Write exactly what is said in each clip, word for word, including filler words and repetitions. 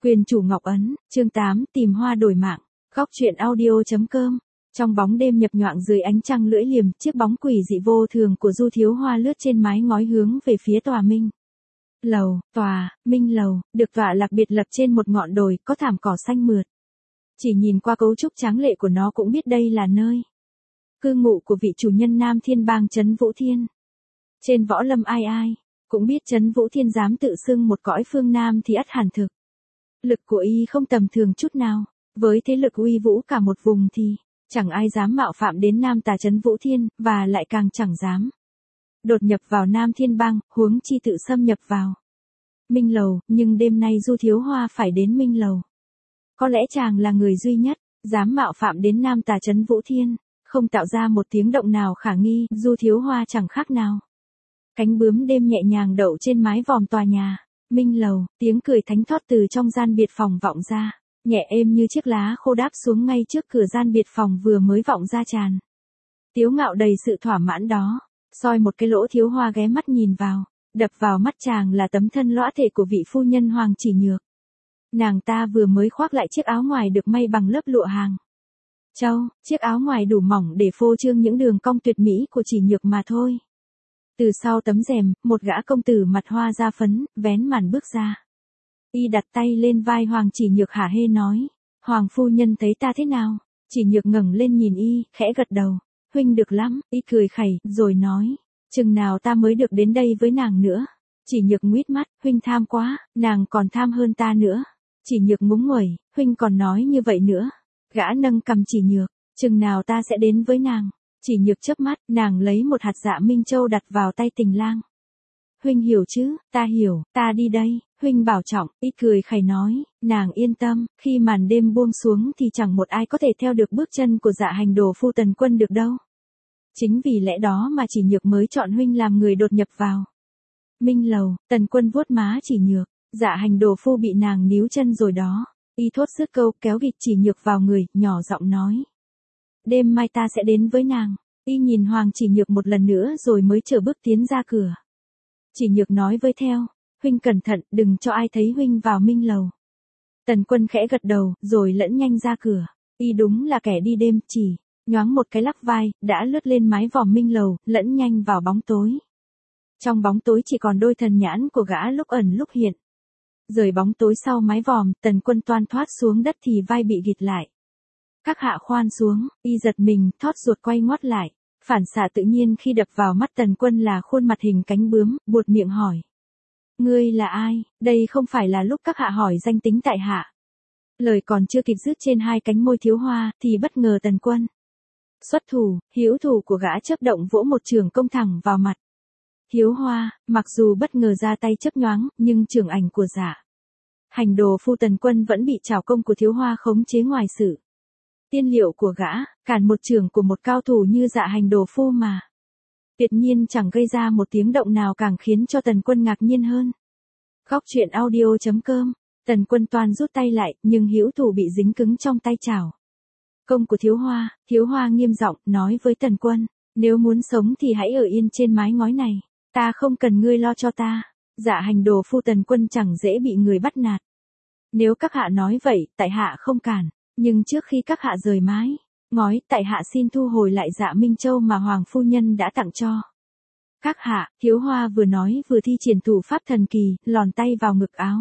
Quyền chủ Ngọc Ấn, chương tám, tìm hoa đổi mạng, góc truyện audio.com. Trong bóng đêm nhập nhoạng dưới ánh trăng lưỡi liềm, chiếc bóng quỷ dị vô thường của Du Thiếu Hoa lướt trên mái ngói hướng về phía tòa Minh Lầu. Tòa Minh Lầu được tọa lạc biệt lập trên một ngọn đồi có thảm cỏ xanh mượt. Chỉ nhìn qua cấu trúc tráng lệ của nó cũng biết đây là nơi cư ngụ của vị chủ nhân Nam Thiên Bang Trấn Vũ Thiên. Trên võ lâm ai ai cũng biết Trấn Vũ Thiên dám tự xưng một cõi phương Nam thì ắt hẳn thực lực của y không tầm thường chút nào, với thế lực uy vũ cả một vùng thì chẳng ai dám mạo phạm đến Nam Tà Trấn Vũ Thiên, và lại càng chẳng dám đột nhập vào Nam Thiên Bang, huống chi tự xâm nhập vào Minh Lầu. Nhưng đêm nay Du Thiếu Hoa phải đến Minh Lầu. Có lẽ chàng là người duy nhất dám mạo phạm đến Nam Tà Trấn Vũ Thiên, không tạo ra một tiếng động nào khả nghi. Du Thiếu Hoa chẳng khác nào cánh bướm đêm nhẹ nhàng đậu trên mái vòm tòa nhà Minh Lầu. Tiếng cười thánh thót từ trong gian biệt phòng vọng ra, nhẹ êm như chiếc lá khô đáp xuống ngay trước cửa gian biệt phòng vừa mới vọng ra tràn tiếu ngạo đầy sự thỏa mãn đó. Soi một cái lỗ, Thiếu Hoa ghé mắt nhìn vào, đập vào mắt chàng là tấm thân lõa thể của vị phu nhân Hoàng Chỉ Nhược. Nàng ta vừa mới khoác lại chiếc áo ngoài được may bằng lớp lụa hàng châu, chiếc áo ngoài đủ mỏng để phô trương những đường cong tuyệt mỹ của Chỉ Nhược mà thôi. Từ sau tấm rèm, một gã công tử mặt hoa da phấn, vén màn bước ra. Y đặt tay lên vai Hoàng Chỉ Nhược hả hê nói, Hoàng phu nhân thấy ta thế nào? Chỉ Nhược ngẩng lên nhìn y, khẽ gật đầu, huynh được lắm. Y cười khẩy, rồi nói, chừng nào ta mới được đến đây với nàng nữa? Chỉ Nhược nguýt mắt, huynh tham quá, nàng còn tham hơn ta nữa. Chỉ Nhược ngúng nguẩy, huynh còn nói như vậy nữa. Gã nâng cằm Chỉ Nhược, chừng nào ta sẽ đến với nàng? Chỉ Nhược chớp mắt, nàng lấy một hạt dạ Minh Châu đặt vào tay Tình Lang. Huynh hiểu chứ? Ta hiểu, ta đi đây, huynh bảo trọng. Y cười khẩy nói, nàng yên tâm, khi màn đêm buông xuống thì chẳng một ai có thể theo được bước chân của Dạ Hành Đồ phu Tần Quân được đâu. Chính vì lẽ đó mà Chỉ Nhược mới chọn huynh làm người đột nhập vào Minh Lầu. Tần Quân vuốt má Chỉ Nhược, Dạ Hành Đồ phu bị nàng níu chân rồi đó. Y thốt dứt câu, kéo gịch Chỉ Nhược vào người, nhỏ giọng nói, đêm mai ta sẽ đến với nàng. Y nhìn Hoàng Chỉ Nhược một lần nữa rồi mới chở bước tiến ra cửa. Chỉ Nhược nói với theo, huynh cẩn thận, đừng cho ai thấy huynh vào Minh Lầu. Tần Quân khẽ gật đầu, rồi lẫn nhanh ra cửa. Y đúng là kẻ đi đêm, chỉ nhoáng một cái lắc vai, đã lướt lên mái vòm Minh Lầu, lẫn nhanh vào bóng tối. Trong bóng tối chỉ còn đôi thần nhãn của gã lúc ẩn lúc hiện. Rời bóng tối sau mái vòm, Tần Quân toan thoát xuống đất thì vai bị gịt lại. Các hạ khoan xuống. Y giật mình, thót ruột quay ngoắt lại. Phản xạ tự nhiên khi đập vào mắt Tần Quân là khuôn mặt hình cánh bướm, buột miệng hỏi, ngươi là ai? Đây không phải là lúc các hạ hỏi danh tính tại hạ. Lời còn chưa kịp dứt trên hai cánh môi Thiếu Hoa, thì bất ngờ Tần Quân xuất thủ. Hữu thủ của gã chớp động vỗ một chưởng công thẳng vào mặt Thiếu Hoa. Mặc dù bất ngờ ra tay chớp nhoáng, nhưng chưởng ảnh của Dạ Hành Đồ phu Tần Quân vẫn bị trảo công của Thiếu Hoa khống chế ngoài sự tiên liệu của gã. Cản một chưởng của một cao thủ như Dạ Hành Đồ phu mà tuyệt nhiên chẳng gây ra một tiếng động nào, càng khiến cho Tần Quân ngạc nhiên hơn. Góc truyện audio.com. Tần Quân toan rút tay lại, nhưng hữu thủ bị dính cứng trong tay chảo công của Thiếu Hoa. Thiếu Hoa nghiêm giọng nói với Tần Quân, nếu muốn sống thì hãy ở yên trên mái ngói này, ta không cần ngươi lo cho ta. Dạ Hành Đồ phu Tần Quân chẳng dễ bị người bắt nạt. Nếu các hạ nói vậy, tại hạ không cản, nhưng trước khi các hạ rời mái ngói, tại hạ xin thu hồi lại dạ Minh Châu mà Hoàng phu nhân đã tặng cho các hạ. Thiếu Hoa vừa nói vừa thi triển thủ pháp thần kỳ, lòn tay vào ngực áo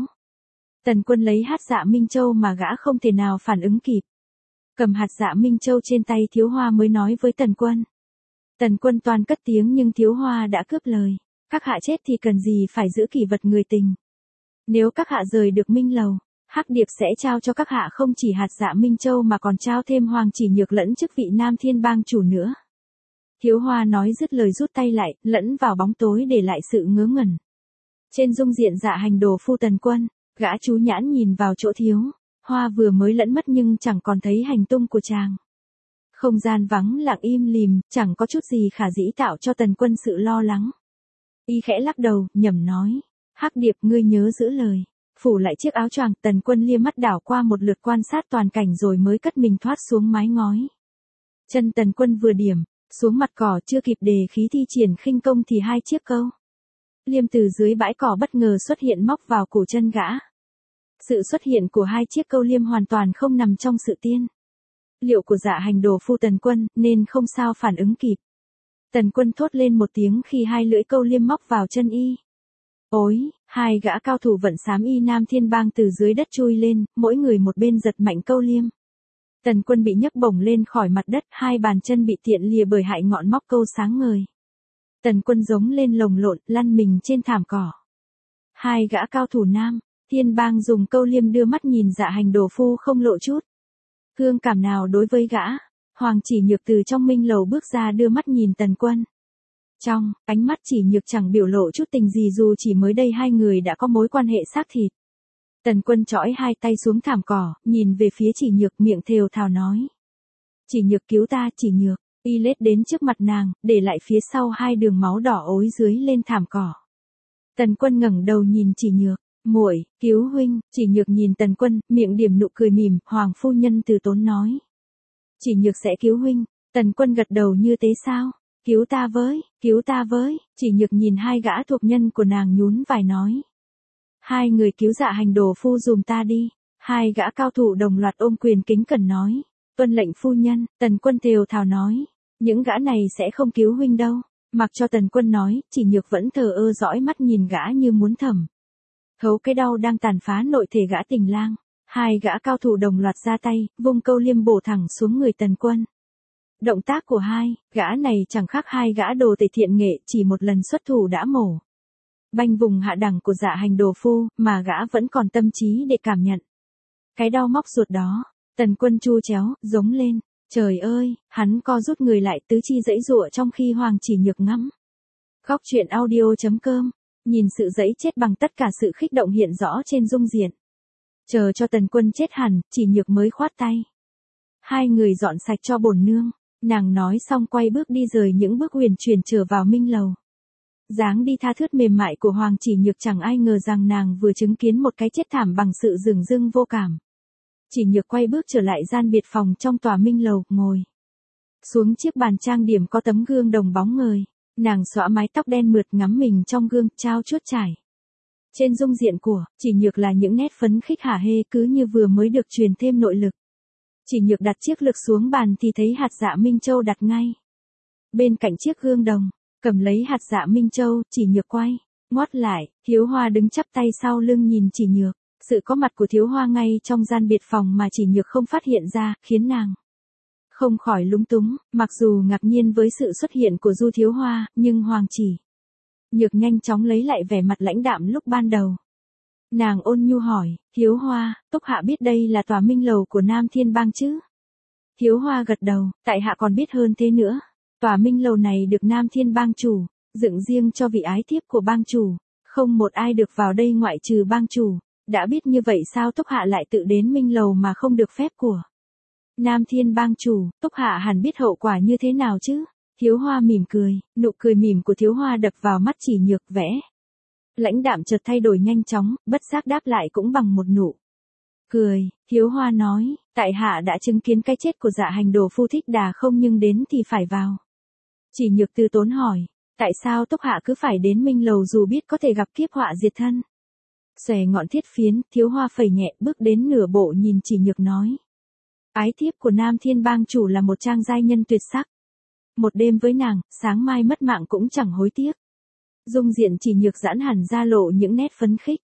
Tần Quân lấy hạt dạ Minh Châu mà gã không thể nào phản ứng kịp. Cầm hạt dạ Minh Châu trên tay Thiếu Hoa mới nói với Tần Quân. Tần Quân toan cất tiếng nhưng Thiếu Hoa đã cướp lời, các hạ chết thì cần gì phải giữ kỷ vật người tình. Nếu các hạ rời được Minh Lầu, Hắc Điệp sẽ trao cho các hạ không chỉ hạt dạ Minh Châu mà còn trao thêm Hoàng Chỉ Nhược lẫn chức vị Nam Thiên Bang chủ nữa. Thiếu Hoa nói dứt lời rút tay lại, lẫn vào bóng tối để lại sự ngớ ngẩn trên dung diện Dạ Hành Đồ phu Tần Quân. Gã chú nhãn nhìn vào chỗ Thiếu Hoa vừa mới lẫn mất nhưng chẳng còn thấy hành tung của chàng. Không gian vắng lặng im lìm, chẳng có chút gì khả dĩ tạo cho Tần Quân sự lo lắng. Y khẽ lắc đầu, nhẩm nói, Hắc Điệp, ngươi nhớ giữ lời. Phủ lại chiếc áo choàng, Tần Quân lia mắt đảo qua một lượt quan sát toàn cảnh rồi mới cất mình thoát xuống mái ngói. Chân Tần Quân vừa điểm xuống mặt cỏ, chưa kịp đề khí thi triển khinh công thì hai chiếc câu liêm từ dưới bãi cỏ bất ngờ xuất hiện móc vào cổ chân gã. Sự xuất hiện của hai chiếc câu liêm hoàn toàn không nằm trong sự tiên liệu của dạ hành đồ phu Tần Quân, nên không sao phản ứng kịp. Tần Quân thốt lên một tiếng khi hai lưỡi câu liêm móc vào chân y. Ối, hai gã cao thủ vận xám y Nam Thiên Bang từ dưới đất chui lên, mỗi người một bên giật mạnh câu liêm. Tần Quân bị nhấc bổng lên khỏi mặt đất, hai bàn chân bị tiện lìa bởi hại ngọn móc câu sáng ngời. Tần Quân giống lên lồng lộn, lăn mình trên thảm cỏ. Hai gã cao thủ Nam Thiên Bang dùng câu liêm đưa mắt nhìn dạ hành đồ phu không lộ chút thương cảm nào đối với gã. Hoàng Chỉ Nhược từ trong minh lầu bước ra đưa mắt nhìn Tần Quân. Trong ánh mắt Chỉ Nhược chẳng biểu lộ chút tình gì dù chỉ mới đây hai người đã có mối quan hệ xác thịt. Tần Quân chõi hai tay xuống thảm cỏ, nhìn về phía Chỉ Nhược, miệng thều thào nói. Chỉ Nhược cứu ta, Chỉ Nhược. Y lết đến trước mặt nàng, để lại phía sau hai đường máu đỏ ối dưới lên thảm cỏ. Tần Quân ngẩng đầu nhìn Chỉ Nhược. Muội, cứu huynh. Chỉ Nhược nhìn Tần Quân, miệng điểm nụ cười mỉm. Hoàng phu nhân từ tốn nói. Chỉ Nhược sẽ cứu huynh. Tần Quân gật đầu như thế sao? Cứu ta với, cứu ta với. Chỉ Nhược nhìn hai gã thuộc nhân của nàng nhún vai nói. Hai người cứu dạ hành đồ phu dùm ta đi. Hai gã cao thủ đồng loạt ôm quyền kính cẩn nói. Tuân lệnh phu nhân. Tần Quân thều thào nói. Những gã này sẽ không cứu huynh đâu. Mặc cho Tần Quân nói, Chỉ Nhược vẫn thờ ơ dõi mắt nhìn gã như muốn thầm thấu cái đau đang tàn phá nội thể gã tình lang. Hai gã cao thủ đồng loạt ra tay, vung câu liêm bổ thẳng xuống người Tần Quân. Động tác của hai gã này chẳng khác hai gã đồ tể thiện nghệ, chỉ một lần xuất thủ đã mổ banh vùng hạ đẳng của dạ hành đồ phu, mà gã vẫn còn tâm trí để cảm nhận cái đau móc ruột đó. Tần Quân chu chéo, giống lên. Trời ơi, hắn co rút người lại tứ chi giãy giụa trong khi Hoàng Chỉ Nhược ngắm. Góc truyện audio chấm com. Nhìn sự giãy chết bằng tất cả sự khích động hiện rõ trên dung diện. Chờ cho Tần Quân chết hẳn, Chỉ Nhược mới khoát tay. Hai người dọn sạch cho bổn nương. Nàng nói xong quay bước đi rời những bước huyền chuyển trở vào minh lầu. Dáng đi tha thướt mềm mại của Hoàng Chỉ Nhược chẳng ai ngờ rằng nàng vừa chứng kiến một cái chết thảm bằng sự dửng dưng vô cảm. Chỉ Nhược quay bước trở lại gian biệt phòng trong tòa minh lầu, ngồi xuống chiếc bàn trang điểm có tấm gương đồng bóng ngời. Nàng xõa mái tóc đen mượt ngắm mình trong gương, trao chuốt chải. Trên dung diện của Chỉ Nhược là những nét phấn khích hả hê cứ như vừa mới được truyền thêm nội lực. Chỉ Nhược đặt chiếc lược xuống bàn thì thấy hạt dạ Minh Châu đặt ngay bên cạnh chiếc gương đồng. Cầm lấy hạt dạ Minh Châu, Chỉ Nhược quay ngoắt lại. Thiếu Hoa đứng chắp tay sau lưng nhìn Chỉ Nhược. Sự có mặt của Thiếu Hoa ngay trong gian biệt phòng mà Chỉ Nhược không phát hiện ra, khiến nàng không khỏi lúng túng. Mặc dù ngạc nhiên với sự xuất hiện của Du Thiếu Hoa, nhưng Hoàng Chỉ Nhược nhanh chóng lấy lại vẻ mặt lãnh đạm lúc ban đầu. Nàng ôn nhu hỏi, Thiếu Hoa, Túc Hạ biết đây là tòa minh lầu của Nam Thiên Bang chứ? Thiếu Hoa gật đầu, tại hạ còn biết hơn thế nữa. Tòa minh lầu này được Nam Thiên Bang chủ dựng riêng cho vị ái thiếp của bang chủ. Không một ai được vào đây ngoại trừ bang chủ. Đã biết như vậy sao Túc Hạ lại tự đến minh lầu mà không được phép của Nam Thiên Bang chủ? Túc Hạ hẳn biết hậu quả như thế nào chứ? Thiếu Hoa mỉm cười, nụ cười mỉm của Thiếu Hoa đập vào mắt Chỉ Nhược, vẽ lãnh đạm chợt thay đổi nhanh chóng, bất giác đáp lại cũng bằng một nụ cười. Thiếu Hoa nói, tại hạ đã chứng kiến cái chết của dạ hành đồ phu Thích Đà không nhưng đến thì phải vào. Chỉ Nhược từ tốn hỏi, tại sao Túc Hạ cứ phải đến minh lầu dù biết có thể gặp kiếp họa diệt thân? Xòe ngọn thiết phiến, Thiếu Hoa phẩy nhẹ bước đến nửa bộ nhìn Chỉ Nhược nói. Ái thiếp của Nam Thiên Bang chủ là một trang giai nhân tuyệt sắc. Một đêm với nàng, sáng mai mất mạng cũng chẳng hối tiếc. Dung diện Chỉ Nhược giãn hẳn ra lộ những nét phấn khích.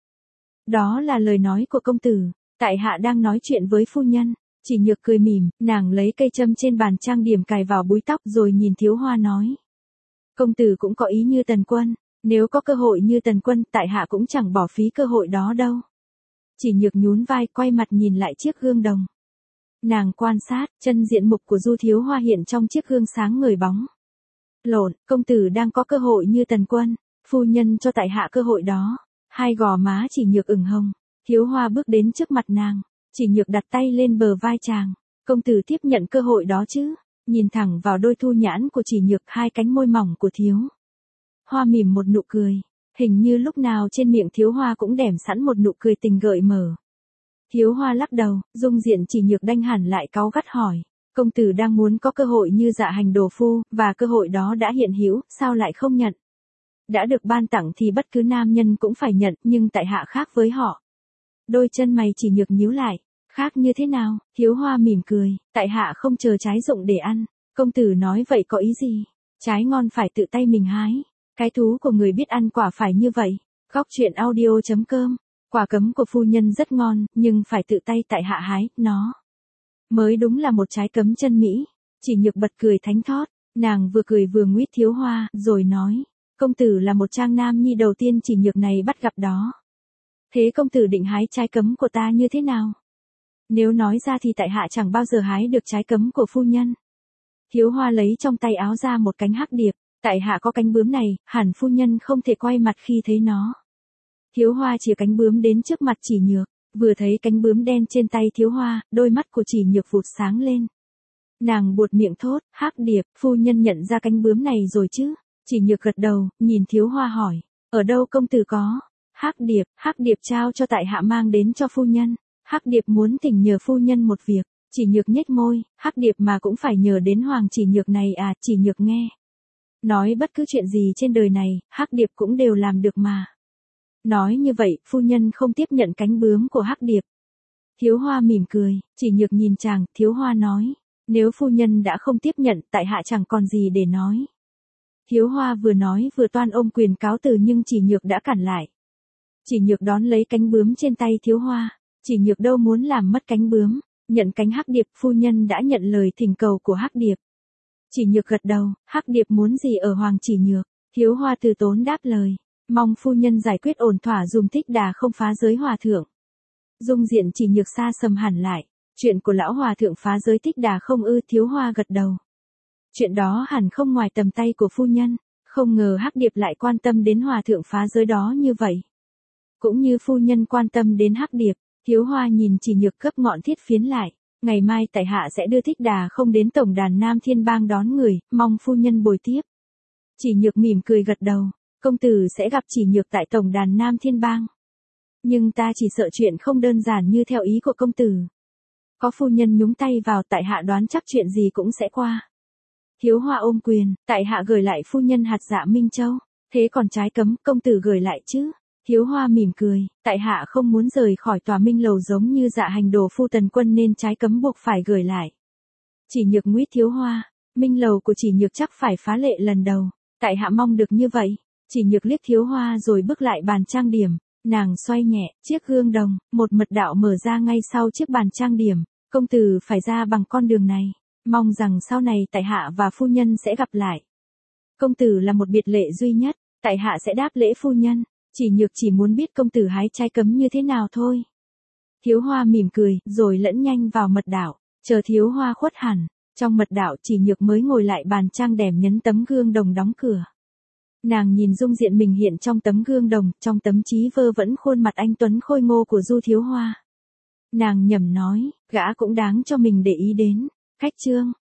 Đó là lời nói của công tử. Tại hạ đang nói chuyện với phu nhân. Chỉ Nhược cười mỉm, nàng lấy cây châm trên bàn trang điểm cài vào búi tóc rồi nhìn Thiếu Hoa nói. Công tử cũng có ý như Tần Quân. Nếu có cơ hội như Tần Quân, tại hạ cũng chẳng bỏ phí cơ hội đó đâu. Chỉ Nhược nhún vai quay mặt nhìn lại chiếc gương đồng. Nàng quan sát, chân diện mục của Du Thiếu Hoa hiện trong chiếc gương sáng ngời bóng lộn. Công tử đang có cơ hội như Tần Quân. Phu nhân cho tại hạ cơ hội đó. Hai gò má Chỉ Nhược ửng hồng. Thiếu Hoa bước đến trước mặt nàng. Chỉ Nhược đặt tay lên bờ vai chàng. Công tử tiếp nhận cơ hội đó chứ? Nhìn thẳng vào đôi thu nhãn của Chỉ Nhược, hai cánh môi mỏng của Thiếu Hoa mỉm một nụ cười. Hình như lúc nào trên miệng Thiếu Hoa cũng đẻm sẵn một nụ cười tình gợi mở. Thiếu Hoa lắc đầu, dung diện Chỉ Nhược đanh hẳn lại cáu gắt hỏi. Công tử đang muốn có cơ hội như dạ hành đồ phu, và cơ hội đó đã hiện hữu, sao lại không nhận? Đã được ban tặng thì bất cứ nam nhân cũng phải nhận, nhưng tại hạ khác với họ. Đôi chân mày chỉ nhược nhíu lại, khác như thế nào? Thiếu Hoa mỉm cười, tại hạ không chờ trái rụng để ăn. Công tử nói vậy có ý gì? Trái ngon phải tự tay mình hái. Cái thú của người biết ăn quả phải như vậy. Góc truyện audio chấm com. Quả cấm của phu nhân rất ngon, nhưng phải tự tay tại hạ hái, nó mới đúng là một trái cấm chân mỹ. Chỉ nhược bật cười thánh thót, nàng vừa cười vừa nguyết Thiếu Hoa, rồi nói, công tử là một trang nam nhi đầu tiên chỉ nhược này bắt gặp đó. Thế công tử định hái trái cấm của ta như thế nào? Nếu nói ra thì tại hạ chẳng bao giờ hái được trái cấm của phu nhân. Thiếu Hoa lấy trong tay áo ra một cánh hắc điệp, tại hạ có cánh bướm này, hẳn phu nhân không thể quay mặt khi thấy nó. Thiếu Hoa chìa cánh bướm đến trước mặt Chỉ Nhược, vừa thấy cánh bướm đen trên tay Thiếu Hoa, đôi mắt của Chỉ Nhược vụt sáng lên. Nàng buột miệng thốt, hắc điệp, phu nhân nhận ra cánh bướm này rồi chứ? Chỉ Nhược gật đầu, nhìn Thiếu Hoa hỏi, ở đâu công tử có? Hắc điệp, hắc điệp trao cho tại hạ mang đến cho phu nhân. Hắc điệp muốn thỉnh nhờ phu nhân một việc. Chỉ Nhược nhếch môi, hắc điệp mà cũng phải nhờ đến Hoàng Chỉ Nhược này à? Chỉ Nhược nghe nói bất cứ chuyện gì trên đời này, hắc điệp cũng đều làm được mà. Nói như vậy, phu nhân không tiếp nhận cánh bướm của hắc điệp. Thiếu Hoa mỉm cười, Chỉ Nhược nhìn chàng, Thiếu Hoa nói, nếu phu nhân đã không tiếp nhận, tại hạ chẳng còn gì để nói. Thiếu Hoa vừa nói vừa toan ôm quyền cáo từ nhưng Chỉ Nhược đã cản lại. Chỉ Nhược đón lấy cánh bướm trên tay Thiếu Hoa, Chỉ Nhược đâu muốn làm mất cánh bướm, nhận cánh hắc điệp, phu nhân đã nhận lời thỉnh cầu của hắc điệp. Chỉ Nhược gật đầu, hắc điệp muốn gì ở Hoàng Chỉ Nhược? Thiếu Hoa từ tốn đáp lời, mong phu nhân giải quyết ổn thỏa dùm Thích Đà không phá giới hòa thượng. Dung diện Chỉ Nhược xa sầm hẳn lại, chuyện của lão hòa thượng phá giới Thích Đà không ư? Thiếu Hoa gật đầu. Chuyện đó hẳn không ngoài tầm tay của phu nhân, không ngờ hắc điệp lại quan tâm đến hòa thượng phá giới đó như vậy. Cũng như phu nhân quan tâm đến hắc điệp. Thiếu Hoa nhìn Chỉ Nhược cấp ngọn thiết phiến lại, ngày mai tại hạ sẽ đưa Thích Đà không đến tổng đàn Nam Thiên Bang đón người, mong phu nhân bồi tiếp. Chỉ Nhược mỉm cười gật đầu, công tử sẽ gặp Chỉ Nhược tại tổng đàn Nam Thiên Bang. Nhưng ta chỉ sợ chuyện không đơn giản như theo ý của công tử. Có phu nhân nhúng tay vào, tại hạ đoán chắc chuyện gì cũng sẽ qua. Thiếu Hoa ôm quyền, tại hạ gửi lại phu nhân hạt dạ Minh Châu, thế còn trái cấm công tử gửi lại chứ? Thiếu Hoa mỉm cười, tại hạ không muốn rời khỏi tòa Minh Lầu giống như Dạ Hành Đồ phu tần quân nên trái cấm buộc phải gửi lại. Chỉ Nhược nguyết Thiếu Hoa, Minh Lầu của Chỉ Nhược chắc phải phá lệ lần đầu, tại hạ mong được như vậy. Chỉ Nhược liếc Thiếu Hoa rồi bước lại bàn trang điểm, nàng xoay nhẹ chiếc gương đồng, một mật đạo mở ra ngay sau chiếc bàn trang điểm, công tử phải ra bằng con đường này, mong rằng sau này tại hạ và phu nhân sẽ gặp lại. Công tử là một biệt lệ duy nhất, tại hạ sẽ đáp lễ phu nhân. Chỉ Nhược chỉ muốn biết công tử hái trái cấm như thế nào thôi. Thiếu Hoa mỉm cười, rồi lẫn nhanh vào mật đạo, chờ Thiếu Hoa khuất hẳn, trong mật đạo Chỉ Nhược mới ngồi lại bàn trang điểm nhấn tấm gương đồng đóng cửa. Nàng nhìn dung diện mình hiện trong tấm gương đồng, trong tấm trí vơ vẫn khuôn mặt anh tuấn khôi ngô của Du Thiếu Hoa. Nàng nhẩm nói, gã cũng đáng cho mình để ý đến. Khách trương,